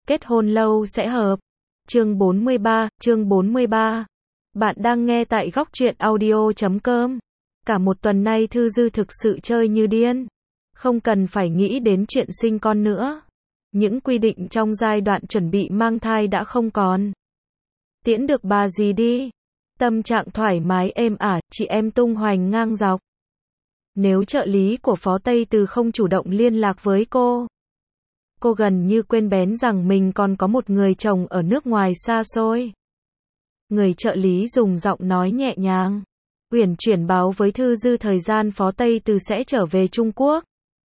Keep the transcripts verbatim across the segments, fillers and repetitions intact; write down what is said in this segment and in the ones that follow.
kết hôn lâu sẽ hợp. Chương bốn mươi ba, chương bốn mươi ba. Bạn đang nghe tại góc truyện audio chấm com. Cả một tuần nay Thư Dư thực sự chơi như điên. Không cần phải nghĩ đến chuyện sinh con nữa. Những quy định trong giai đoạn chuẩn bị mang thai đã không còn. Tiễn được bà gì đi. Tâm trạng thoải mái êm ả, chị em tung hoành ngang dọc. Nếu trợ lý của Phó Tây Từ không chủ động liên lạc với cô, cô gần như quên bén rằng mình còn có một người chồng ở nước ngoài xa xôi. Người trợ lý dùng giọng nói nhẹ nhàng, uyển chuyển báo với Thư Dư thời gian Phó Tây Từ sẽ trở về Trung Quốc.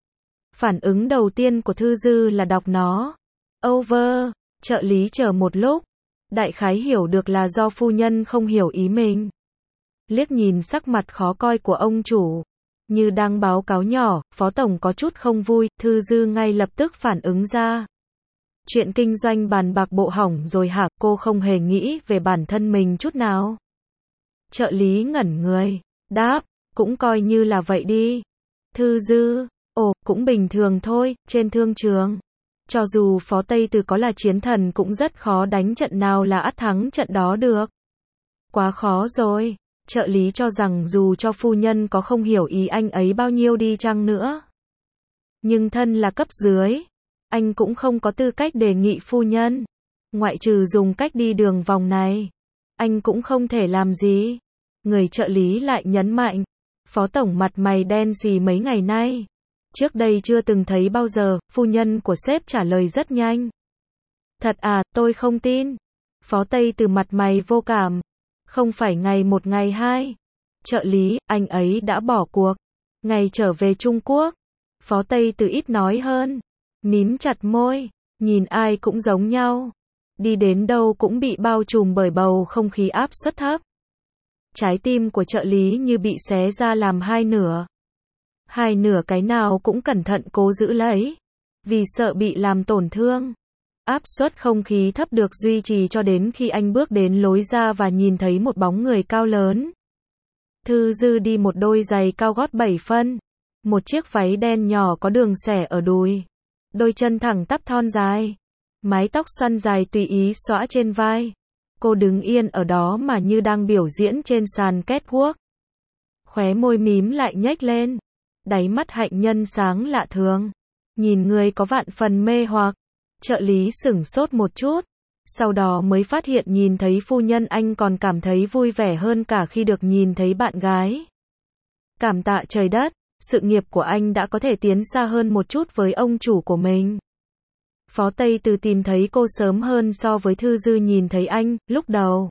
Phản ứng đầu tiên của Thư Dư là đọc nó. Over, trợ lý chờ một lúc. Đại khái hiểu được là do phu nhân không hiểu ý mình. Liếc nhìn sắc mặt khó coi của ông chủ, như đang báo cáo nhỏ, Phó Tổng có chút không vui, Thư Dư ngay lập tức phản ứng ra. Chuyện kinh doanh bàn bạc bộ hỏng rồi hả, cô không hề nghĩ về bản thân mình chút nào. Trợ lý ngẩn người, đáp, cũng coi như là vậy đi. Thư Dư, ồ, cũng bình thường thôi, trên thương trường. Cho dù Phó Tây Từ có là chiến thần cũng rất khó đánh trận nào là ắt thắng trận đó được. Quá khó rồi. Trợ lý cho rằng dù cho phu nhân có không hiểu ý anh ấy bao nhiêu đi chăng nữa, nhưng thân là cấp dưới, anh cũng không có tư cách đề nghị phu nhân. Ngoại trừ dùng cách đi đường vòng này, anh cũng không thể làm gì. Người trợ lý lại nhấn mạnh, Phó Tổng mặt mày đen xì mấy ngày nay. Trước đây chưa từng thấy bao giờ, phu nhân của sếp trả lời rất nhanh. Thật à, tôi không tin. Phó Tây Từ mặt mày vô cảm. Không phải ngày một ngày hai. Trợ lý, anh ấy đã bỏ cuộc. Ngày trở về Trung Quốc. Phó Tây Từ ít nói hơn. Mím chặt môi. Nhìn ai cũng giống nhau. Đi đến đâu cũng bị bao trùm bởi bầu không khí áp suất thấp. Trái tim của trợ lý như bị xé ra làm hai nửa. Hai nửa cái nào cũng cẩn thận cố giữ lấy. Vì sợ bị làm tổn thương. Áp suất không khí thấp được duy trì cho đến khi anh bước đến lối ra và nhìn thấy một bóng người cao lớn. Thư Dư đi một đôi giày cao gót bảy phân. Một chiếc váy đen nhỏ có đường xẻ ở đùi. Đôi chân thẳng tắp thon dài. Mái tóc xoăn dài tùy ý xõa trên vai. Cô đứng yên ở đó mà như đang biểu diễn trên sàn catwalk. Khóe môi mím lại nhếch lên. Đáy mắt hạnh nhân sáng lạ thường. Nhìn người có vạn phần mê hoặc. Trợ lý sửng sốt một chút. Sau đó mới phát hiện nhìn thấy phu nhân anh còn cảm thấy vui vẻ hơn cả khi được nhìn thấy bạn gái. Cảm tạ trời đất, sự nghiệp của anh đã có thể tiến xa hơn một chút với ông chủ của mình. Phó Tây Từ tìm thấy cô sớm hơn so với Thư Dư nhìn thấy anh, lúc đầu.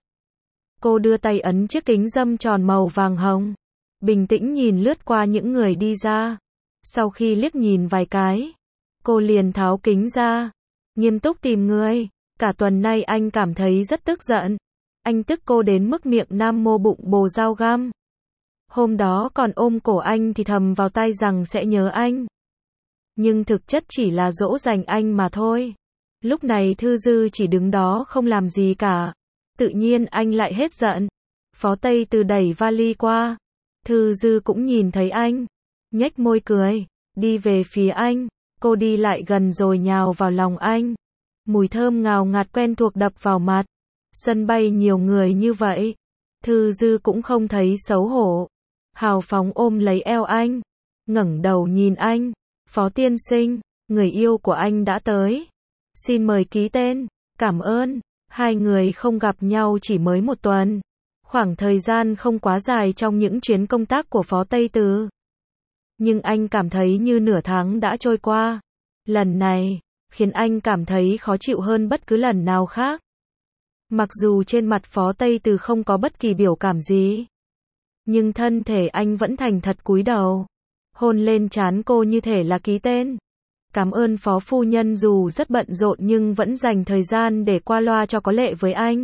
Cô đưa tay ấn chiếc kính râm tròn màu vàng hồng. Bình tĩnh nhìn lướt qua những người đi ra. Sau khi liếc nhìn vài cái, cô liền tháo kính ra. Nghiêm túc tìm người. Cả tuần nay anh cảm thấy rất tức giận. Anh tức cô đến mức miệng nam mô bụng bồ dao găm. Hôm đó còn ôm cổ anh thì thầm vào tai rằng sẽ nhớ anh. Nhưng thực chất chỉ là dỗ dành anh mà thôi. Lúc này Thư Dư chỉ đứng đó không làm gì cả. Tự nhiên anh lại hết giận. Phó Tây Từ đẩy vali qua. Thư Dư cũng nhìn thấy anh. Nhếch môi cười. Đi về phía anh. Cô đi lại gần rồi nhào vào lòng anh. Mùi thơm ngào ngạt quen thuộc đập vào mặt. Sân bay nhiều người như vậy. Thư Dư cũng không thấy xấu hổ. Hào phóng ôm lấy eo anh. Ngẩng đầu nhìn anh. Phó tiên sinh, người yêu của anh đã tới. Xin mời ký tên. Cảm ơn. Hai người không gặp nhau chỉ mới một tuần. Khoảng thời gian không quá dài trong những chuyến công tác của Phó Tây Từ. Nhưng anh cảm thấy như nửa tháng đã trôi qua. Lần này, khiến anh cảm thấy khó chịu hơn bất cứ lần nào khác. Mặc dù trên mặt Phó Tây Từ không có bất kỳ biểu cảm gì, nhưng thân thể anh vẫn thành thật cúi đầu. Hôn lên trán cô như thể là ký tên. Cảm ơn Phó phu nhân dù rất bận rộn nhưng vẫn dành thời gian để qua loa cho có lệ với anh.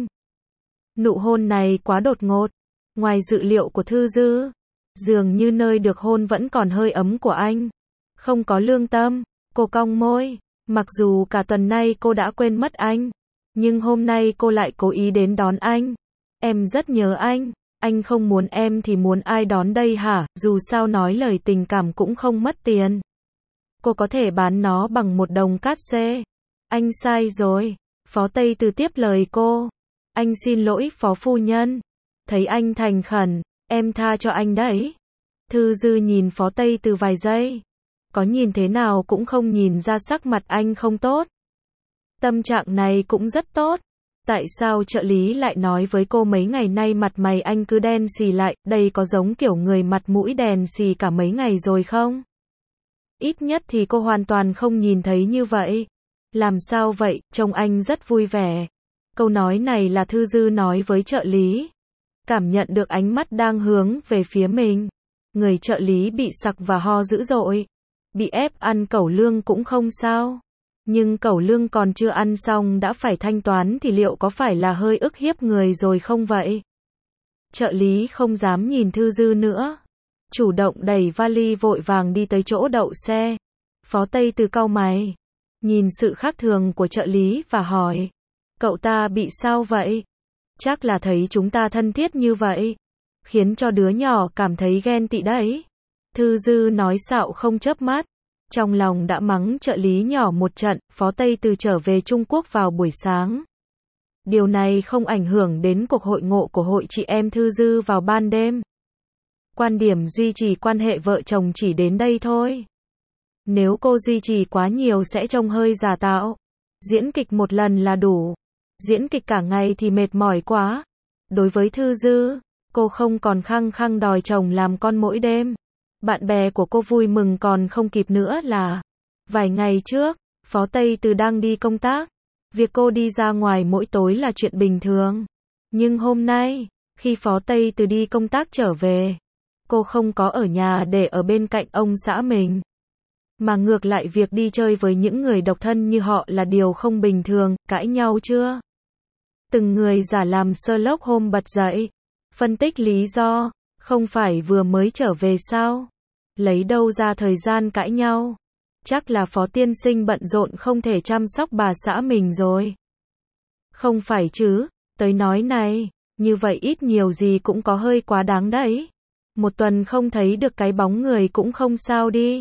Nụ hôn này quá đột ngột. Ngoài dự liệu của Thư Dư, dường như nơi được hôn vẫn còn hơi ấm của anh. Không có lương tâm. Cô cong môi. Mặc dù cả tuần nay cô đã quên mất anh, nhưng hôm nay cô lại cố ý đến đón anh. Em rất nhớ anh. Anh không muốn em thì muốn ai đón đây hả? Dù sao nói lời tình cảm cũng không mất tiền. Cô có thể bán nó bằng một đồng cát xê. Anh sai rồi. Phó Tây Từ tiếp lời cô. Anh xin lỗi phó phu nhân. Thấy anh thành khẩn, em tha cho anh đấy. Thư Dư nhìn Phó Tây Từ vài giây. Có nhìn thế nào cũng không nhìn ra sắc mặt anh không tốt. Tâm trạng này cũng rất tốt. Tại sao trợ lý lại nói với cô mấy ngày nay mặt mày anh cứ đen xì lại, đây có giống kiểu người mặt mũi đèn xì cả mấy ngày rồi không? Ít nhất thì cô hoàn toàn không nhìn thấy như vậy. Làm sao vậy, trông anh rất vui vẻ. Câu nói này là Thư Dư nói với trợ lý. Cảm nhận được ánh mắt đang hướng về phía mình. Người trợ lý bị sặc và ho dữ dội. Bị ép ăn cẩu lương cũng không sao. Nhưng cẩu lương còn chưa ăn xong đã phải thanh toán thì liệu có phải là hơi ức hiếp người rồi không vậy? Trợ lý không dám nhìn Thư Dư nữa. Chủ động đẩy vali vội vàng đi tới chỗ đậu xe. Phó Tây Từ cau mày. Nhìn sự khác thường của trợ lý và hỏi. Cậu ta bị sao vậy? Chắc là thấy chúng ta thân thiết như vậy. Khiến cho đứa nhỏ cảm thấy ghen tị đấy. Thư Dư nói xạo không chớp mắt. Trong lòng đã mắng trợ lý nhỏ một trận, Phó Tây Từ trở về Trung Quốc vào buổi sáng. Điều này không ảnh hưởng đến cuộc hội ngộ của hội chị em Thư Dư vào ban đêm. Quan điểm duy trì quan hệ vợ chồng chỉ đến đây thôi. Nếu cô duy trì quá nhiều sẽ trông hơi giả tạo. Diễn kịch một lần là đủ. Diễn kịch cả ngày thì mệt mỏi quá. Đối với Thư Dư, cô không còn khăng khăng đòi chồng làm con mỗi đêm. Bạn bè của cô vui mừng còn không kịp nữa là vài ngày trước, Phó Tây Từ đang đi công tác. Việc cô đi ra ngoài mỗi tối là chuyện bình thường. Nhưng hôm nay, khi Phó Tây Từ đi công tác trở về, cô không có ở nhà để ở bên cạnh ông xã mình. Mà ngược lại việc đi chơi với những người độc thân như họ là điều không bình thường, cãi nhau chưa? Từng người giả làm Sherlock Holmes bật dậy. Phân tích lý do, không phải vừa mới trở về sao? Lấy đâu ra thời gian cãi nhau? Chắc là Phó tiên sinh bận rộn không thể chăm sóc bà xã mình rồi. Không phải chứ, tới nói này, như vậy ít nhiều gì cũng có hơi quá đáng đấy. Một tuần không thấy được cái bóng người cũng không sao đi.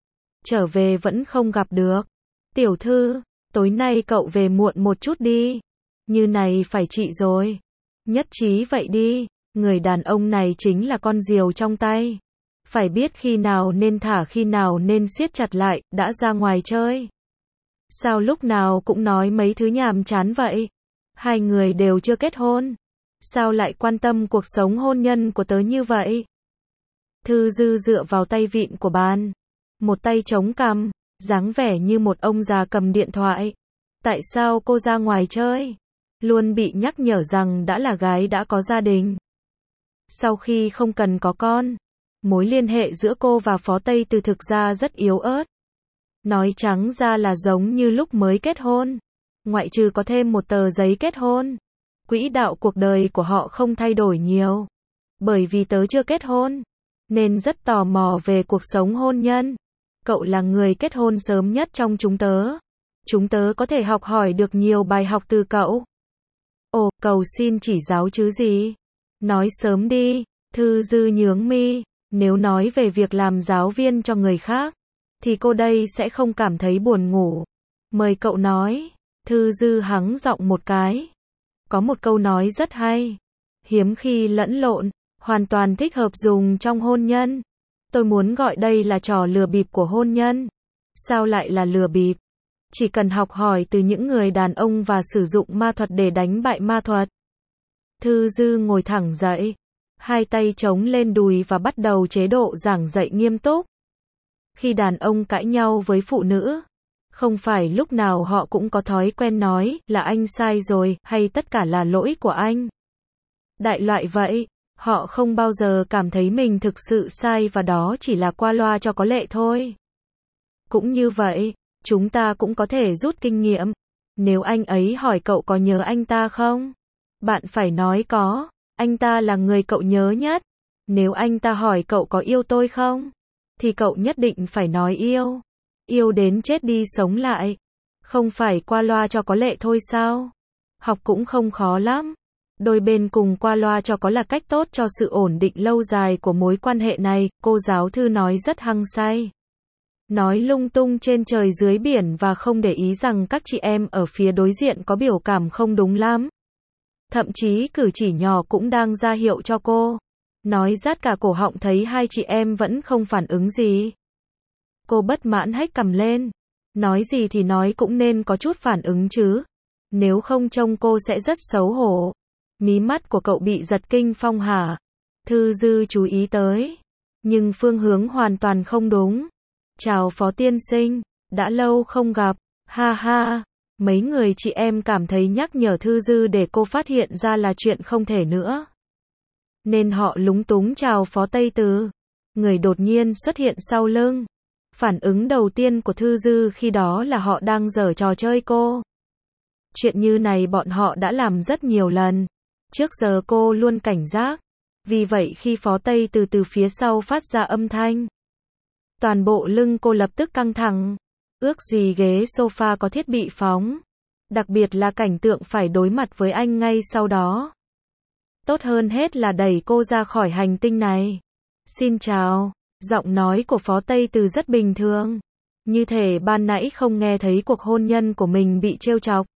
Trở về vẫn không gặp được. Tiểu thư, tối nay cậu về muộn một chút đi. Như này phải chị rồi. Nhất trí vậy đi, người đàn ông này chính là con diều trong tay. Phải biết khi nào nên thả khi nào nên siết chặt lại, đã ra ngoài chơi. Sao lúc nào cũng nói mấy thứ nhàm chán vậy? Hai người đều chưa kết hôn. Sao lại quan tâm cuộc sống hôn nhân của tớ như vậy? Thư Dư dựa vào tay vịn của bàn. Một tay chống cằm, dáng vẻ như một ông già cầm điện thoại. Tại sao cô ra ngoài chơi? Luôn bị nhắc nhở rằng đã là gái đã có gia đình. Sau khi không cần có con, mối liên hệ giữa cô và Phó Tây Từ thực ra rất yếu ớt. Nói trắng ra là giống như lúc mới kết hôn. Ngoại trừ có thêm một tờ giấy kết hôn. Quỹ đạo cuộc đời của họ không thay đổi nhiều. Bởi vì tớ chưa kết hôn, nên rất tò mò về cuộc sống hôn nhân. Cậu là người kết hôn sớm nhất trong chúng tớ. Chúng tớ có thể học hỏi được nhiều bài học từ cậu. Ồ, cầu xin chỉ giáo chứ gì? Nói sớm đi. Thư Dư nhướng mi. Nếu nói về việc làm giáo viên cho người khác, thì cô đây sẽ không cảm thấy buồn ngủ. Mời cậu nói. Thư Dư hắng giọng một cái. Có một câu nói rất hay. Hiếm khi lẫn lộn, hoàn toàn thích hợp dùng trong hôn nhân. Tôi muốn gọi đây là trò lừa bịp của hôn nhân. Sao lại là lừa bịp? Chỉ cần học hỏi từ những người đàn ông và sử dụng ma thuật để đánh bại ma thuật. Thư Dư ngồi thẳng dậy, hai tay chống lên đùi và bắt đầu chế độ giảng dạy nghiêm túc. Khi đàn ông cãi nhau với phụ nữ, không phải lúc nào họ cũng có thói quen nói là anh sai rồi hay tất cả là lỗi của anh. Đại loại vậy, họ không bao giờ cảm thấy mình thực sự sai và đó chỉ là qua loa cho có lệ thôi. Cũng như vậy, chúng ta cũng có thể rút kinh nghiệm. Nếu anh ấy hỏi cậu có nhớ anh ta không? Bạn phải nói có, anh ta là người cậu nhớ nhất. Nếu anh ta hỏi cậu có yêu tôi không? Thì cậu nhất định phải nói yêu. Yêu đến chết đi sống lại. Không phải qua loa cho có lệ thôi sao? Học cũng không khó lắm. Đôi bên cùng qua loa cho có là cách tốt cho sự ổn định lâu dài của mối quan hệ này, cô giáo Thư nói rất hăng say. nói lung tung trên trời dưới biển và không để ý rằng các chị em ở phía đối diện có biểu cảm không đúng lắm. Thậm chí cử chỉ nhỏ cũng đang ra hiệu cho cô. Nói rát cả cổ họng thấy hai chị em vẫn không phản ứng gì. Cô bất mãn hếch cằm lên. Nói gì thì nói cũng nên có chút phản ứng chứ. Nếu không trông cô sẽ rất xấu hổ. Mí mắt của cậu bị giật kinh phong hả? Thư Dư chú ý tới. Nhưng phương hướng hoàn toàn không đúng. Chào Phó tiên sinh, đã lâu không gặp, ha ha. Mấy người chị em cảm thấy nhắc nhở Thư Dư để cô phát hiện ra là chuyện không thể nữa. Nên họ lúng túng chào Phó Tây Từ. Người đột nhiên xuất hiện sau lưng. Phản ứng đầu tiên của Thư Dư khi đó là họ đang giở trò chơi cô. Chuyện như này bọn họ đã làm rất nhiều lần. Trước giờ cô luôn cảnh giác. Vì vậy khi Phó Tây Từ từ phía sau phát ra âm thanh, toàn bộ lưng cô lập tức căng thẳng. Ước gì ghế sofa có thiết bị phóng. Đặc biệt là cảnh tượng phải đối mặt với anh ngay sau đó. Tốt hơn hết là đẩy cô ra khỏi hành tinh này. Xin chào. Giọng nói của Phó Tây Từ rất bình thường. Như thể ban nãy không nghe thấy cuộc hôn nhân của mình bị trêu chọc.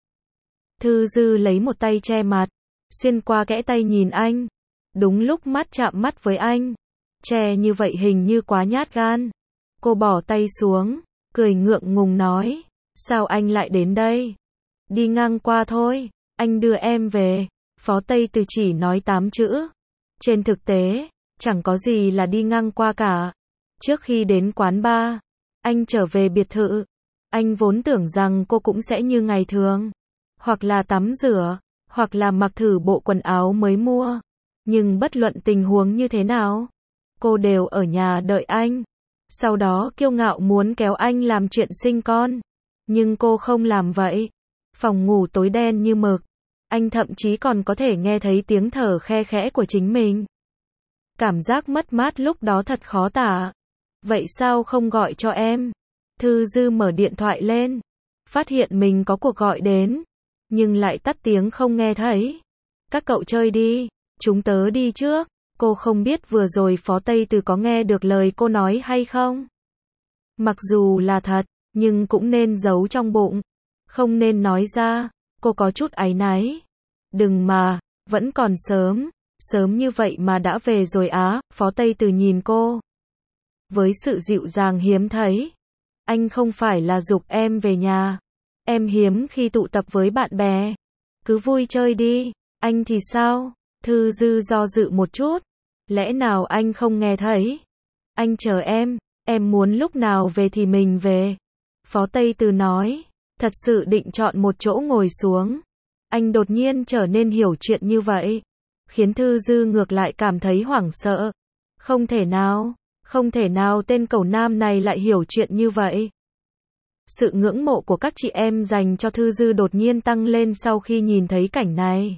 Thư Dư lấy một tay che mặt. Xuyên qua kẽ tay nhìn anh. Đúng lúc mắt chạm mắt với anh. Che như vậy hình như quá nhát gan. Cô bỏ tay xuống. Cười ngượng ngùng nói. Sao anh lại đến đây? Đi ngang qua thôi. Anh đưa em về. Phó Tây Từ chỉ nói tám chữ. Trên thực tế, chẳng có gì là đi ngang qua cả. Trước khi đến quán bar, anh trở về biệt thự. Anh vốn tưởng rằng cô cũng sẽ như ngày thường. Hoặc là tắm rửa, hoặc là mặc thử bộ quần áo mới mua. Nhưng bất luận tình huống như thế nào, cô đều ở nhà đợi anh. Sau đó kiêu ngạo muốn kéo anh làm chuyện sinh con. Nhưng cô không làm vậy. Phòng ngủ tối đen như mực. Anh thậm chí còn có thể nghe thấy tiếng thở khe khẽ của chính mình. Cảm giác mất mát lúc đó thật khó tả. Vậy sao không gọi cho em? Thư Dư mở điện thoại lên. Phát hiện mình có cuộc gọi đến. Nhưng lại tắt tiếng không nghe thấy. Các cậu chơi đi. Chúng tớ đi trước. Cô không biết vừa rồi Phó Tây Từ có nghe được lời cô nói hay không. Mặc dù là thật, nhưng cũng nên giấu trong bụng. Không nên nói ra. Cô có chút áy náy. Đừng mà, vẫn còn sớm. Sớm như vậy mà đã về rồi á. Phó Tây Từ nhìn cô với sự dịu dàng hiếm thấy. Anh không phải là giục em về nhà. Em hiếm khi tụ tập với bạn bè. Cứ vui chơi đi. Anh thì sao? Thư Dư do dự một chút. Lẽ nào anh không nghe thấy? Anh chờ em. Em muốn lúc nào về thì mình về. Phó Tây Từ nói. Thật sự định chọn một chỗ ngồi xuống. Anh đột nhiên trở nên hiểu chuyện như vậy. Khiến Thư Dư ngược lại cảm thấy hoảng sợ. Không thể nào. Không thể nào tên cẩu nam này lại hiểu chuyện như vậy. Sự ngưỡng mộ của các chị em dành cho Thư Dư đột nhiên tăng lên sau khi nhìn thấy cảnh này.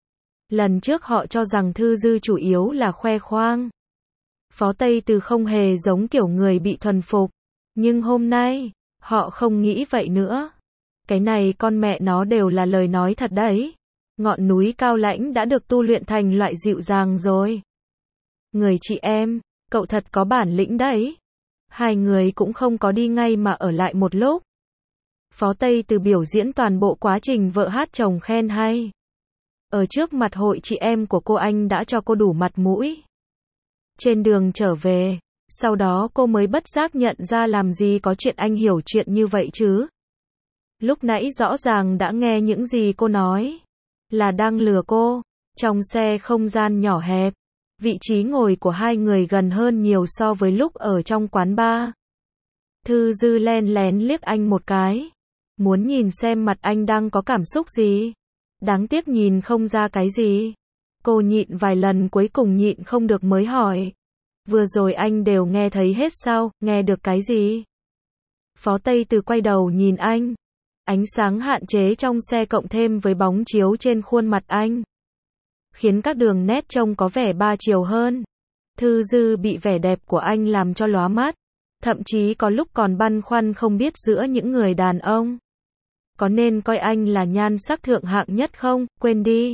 Lần trước họ cho rằng Thư Dư chủ yếu là khoe khoang. Phó Tây Từ không hề giống kiểu người bị thuần phục. Nhưng hôm nay, họ không nghĩ vậy nữa. Cái này con mẹ nó đều là lời nói thật đấy. Ngọn núi cao lãnh đã được tu luyện thành loại dịu dàng rồi. Người chị em, cậu thật có bản lĩnh đấy. Hai người cũng không có đi ngay mà ở lại một lúc. Phó Tây Từ biểu diễn toàn bộ quá trình vợ hát chồng khen hay. Ở trước mặt hội chị em của cô anh đã cho cô đủ mặt mũi. Trên đường trở về, sau đó cô mới bất giác nhận ra làm gì có chuyện anh hiểu chuyện như vậy chứ. Lúc nãy rõ ràng đã nghe những gì cô nói. Là đang lừa cô. Trong xe không gian nhỏ hẹp. Vị trí ngồi của hai người gần hơn nhiều so với lúc ở trong quán bar. Thư Dư len lén liếc anh một cái. Muốn nhìn xem mặt anh đang có cảm xúc gì. Đáng tiếc nhìn không ra cái gì. Cô nhịn vài lần cuối cùng nhịn không được mới hỏi. Vừa rồi anh đều nghe thấy hết sao, nghe được cái gì? Phó Tây Từ quay đầu nhìn anh. Ánh sáng hạn chế trong xe cộng thêm với bóng chiếu trên khuôn mặt anh. Khiến các đường nét trông có vẻ ba chiều hơn. Thư Dư bị vẻ đẹp của anh làm cho lóa mắt. Thậm chí có lúc còn băn khoăn không biết giữa những người đàn ông. Có nên coi anh là nhan sắc thượng hạng nhất không, quên đi.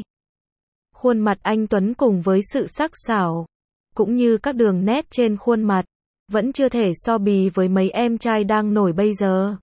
Khuôn mặt anh tuấn cùng với sự sắc sảo. Cũng như các đường nét trên khuôn mặt. vẫn chưa thể so bì với mấy em trai đang nổi bây giờ.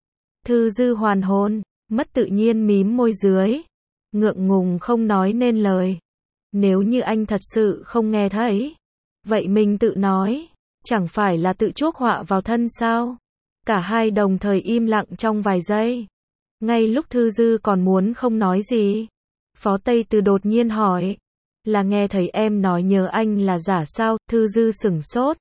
Thư Dư hoàn hồn, mất tự nhiên mím môi dưới, ngượng ngùng không nói nên lời. Nếu như anh thật sự không nghe thấy, vậy mình tự nói, chẳng phải là tự chuốc họa vào thân sao? Cả hai đồng thời im lặng trong vài giây. Ngay lúc Thư Dư còn muốn không nói gì, Phó Tây Từ đột nhiên hỏi, là nghe thấy em nói nhớ anh là giả sao? Thư Dư sửng sốt.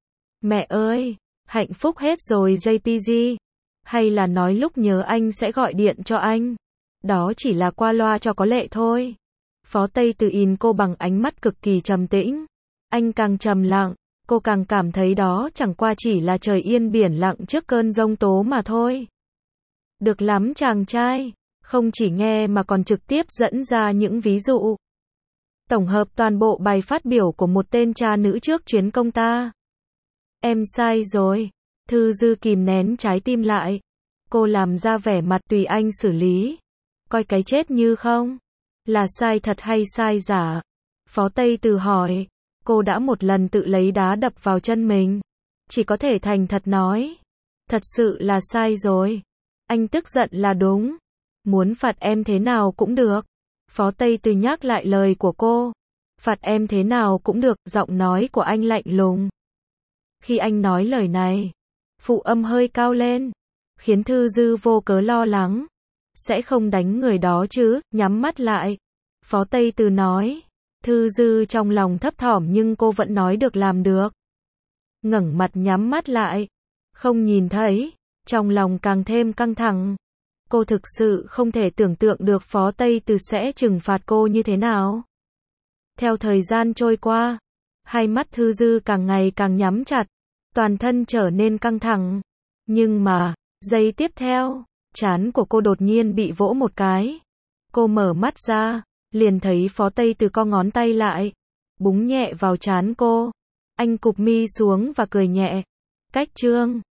Mẹ ơi, hạnh phúc hết rồi gi pê giê. Hay là nói lúc nhớ anh sẽ gọi điện cho anh? Đó chỉ là qua loa cho có lệ thôi. Phó Tây Từ nhìn cô bằng ánh mắt cực kỳ trầm tĩnh. Anh càng trầm lặng, cô càng cảm thấy đó chẳng qua chỉ là trời yên biển lặng trước cơn giông tố mà thôi. Được lắm chàng trai, không chỉ nghe mà còn trực tiếp dẫn ra những ví dụ. Tổng hợp toàn bộ bài phát biểu của một tên cha nữ trước chuyến công ta. Em sai rồi. Thư Dư kìm nén trái tim lại. Cô làm ra vẻ mặt tùy anh xử lý. Coi cái chết như không. Là sai thật hay sai giả? Phó Tây Từ hỏi. Cô đã một lần tự lấy đá đập vào chân mình. Chỉ có thể thành thật nói. Thật sự là sai rồi. Anh tức giận là đúng. Muốn phạt em thế nào cũng được. Phó Tây Từ nhắc lại lời của cô. Phạt em thế nào cũng được, giọng nói của anh lạnh lùng. Khi anh nói lời này, phụ âm hơi cao lên, khiến Thư Dư vô cớ lo lắng. Sẽ không đánh người đó chứ? Nhắm mắt lại. Phó Tây Từ nói. Thư Dư trong lòng thấp thỏm nhưng cô vẫn nói được làm được. Ngẩng mặt nhắm mắt lại. Không nhìn thấy. Trong lòng càng thêm căng thẳng. Cô thực sự không thể tưởng tượng được Phó Tây Từ sẽ trừng phạt cô như thế nào. Theo thời gian trôi qua, hai mắt Thư Dư càng ngày càng nhắm chặt, toàn thân trở nên căng thẳng. Nhưng mà, giây tiếp theo, trán của cô đột nhiên bị vỗ một cái. Cô mở mắt ra, liền thấy Phó Tây Từ co ngón tay lại, búng nhẹ vào trán cô. Anh cụp mi xuống và cười nhẹ. Cách chương